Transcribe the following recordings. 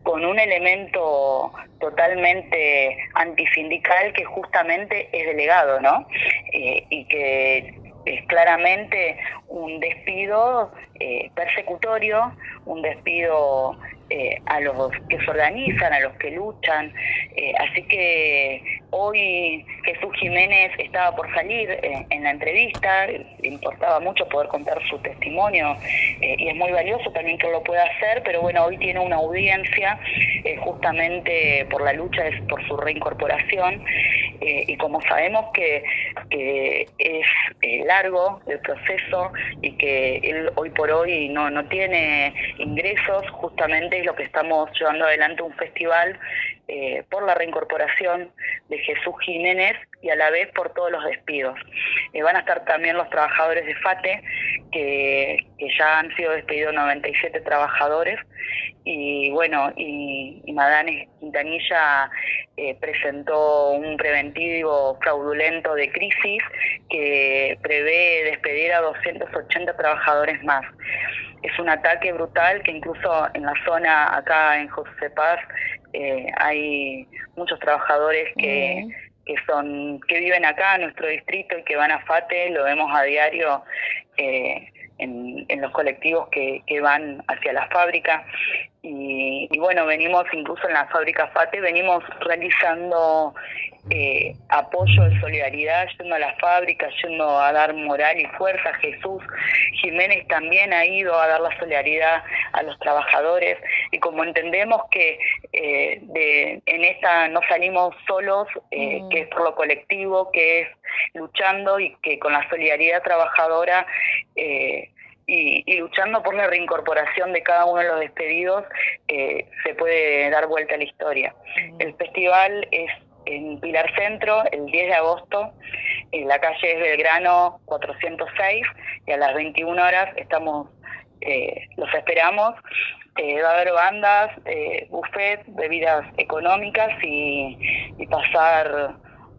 con un elemento totalmente antisindical que justamente es delegado, ¿no? Y que es claramente un despido persecutorio, un despido a los que se organizan, a los que luchan. Así que hoy Jesús Jiménez estaba por salir en la entrevista, le importaba mucho poder contar su testimonio y es muy valioso también que lo pueda hacer, pero bueno, hoy tiene una audiencia justamente por la lucha por su reincorporación y como sabemos que es largo el proceso y que él hoy por hoy no tiene ingresos, justamente es lo que estamos llevando adelante un festival por la reincorporación de Jesús Jiménez y a la vez por todos los despidos. Van a estar también los trabajadores de FATE, que ya han sido despedidos 97 trabajadores, y bueno, y Madane Quintanilla presentó un preventivo fraudulento de crisis que prevé despedir a 280 trabajadores más. Es un ataque brutal que incluso en la zona acá en José Paz hay muchos trabajadores que viven acá en nuestro distrito y que van a FATE, lo vemos a diario en los colectivos que van hacia la fábrica. Y bueno, venimos incluso en la fábrica FATE, venimos realizando apoyo de solidaridad, yendo a la fábrica, yendo a dar moral y fuerza. Jesús Jiménez también ha ido a dar la solidaridad a los trabajadores, y como entendemos que en esta no salimos solos, que es por lo colectivo, que es luchando, y que con la solidaridad trabajadora y luchando por la reincorporación de cada uno de los despedidos, se puede dar vuelta a la historia. El festival es en Pilar Centro, el 10 de agosto, en la calle es Belgrano 406, y a las 21 horas los esperamos. Va a haber bandas, buffet, bebidas económicas y pasar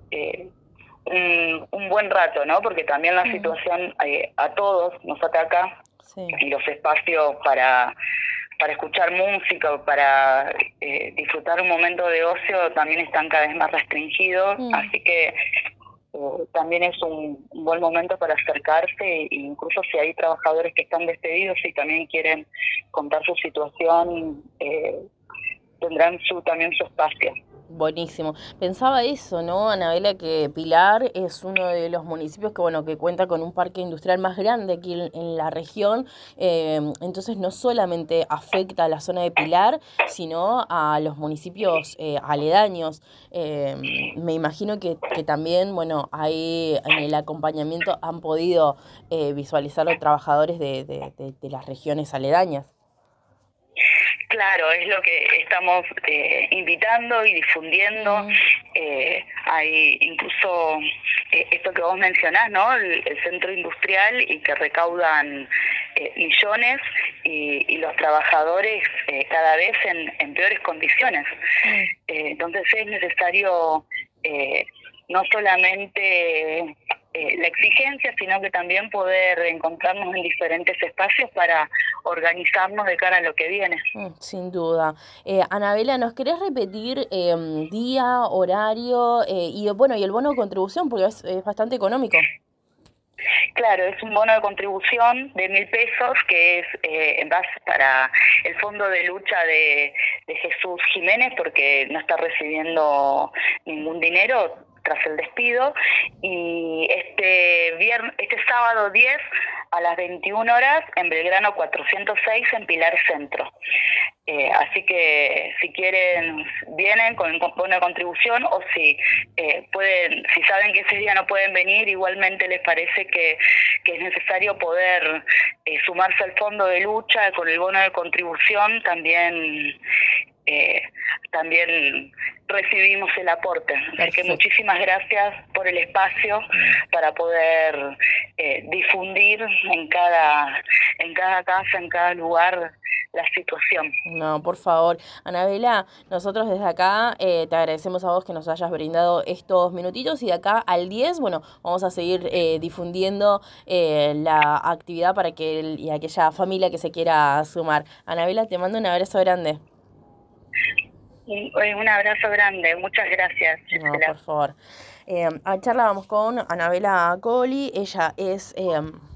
un buen rato, ¿no? Porque también la situación a todos nos ataca, y los espacios para escuchar música, para disfrutar un momento de ocio también están cada vez más restringidos, así que también es un buen momento para acercarse, e incluso si hay trabajadores que están despedidos y también quieren contar su situación, tendrán también su espacio. Buenísimo. Pensaba eso, ¿no, Anabela? Que Pilar es uno de los municipios que cuenta con un parque industrial más grande aquí en la región, entonces no solamente afecta a la zona de Pilar, sino a los municipios aledaños. Me imagino que también, ahí en el acompañamiento han podido visualizar los trabajadores de las regiones aledañas. Claro, es lo que estamos invitando y difundiendo. Hay incluso esto que vos mencionás, ¿no? El centro industrial, y que recaudan millones, y los trabajadores cada vez en peores condiciones. Entonces es necesario no solamente la exigencia, sino que también poder encontrarnos en diferentes espacios para organizarnos de cara a lo que viene. Sin duda. Anabela, ¿nos querés repetir día, horario y el bono de contribución? Porque es bastante económico. Claro, es un bono de contribución de 1.000 pesos, que es en base para el fondo de lucha de Jesús Jiménez, porque no está recibiendo ningún dinero tras el despido, y este sábado 10 a las 21 horas en Belgrano 406 en Pilar Centro. Así que si quieren, vienen con bono de contribución, o si si saben que ese día no pueden venir, igualmente les parece que es necesario poder sumarse al fondo de lucha con el bono de contribución, también recibimos el aporte. Así que muchísimas gracias por el espacio para poder difundir en cada casa, en cada lugar, la situación. No, por favor. Anabela, nosotros desde acá te agradecemos a vos que nos hayas brindado estos minutitos, y de acá al 10, vamos a seguir difundiendo la actividad para y aquella familia que se quiera sumar. Anabela, te mando un abrazo grande. Un abrazo grande, muchas gracias, No, Gisela. por favor. Charlábamos con Anabela Coli, ella es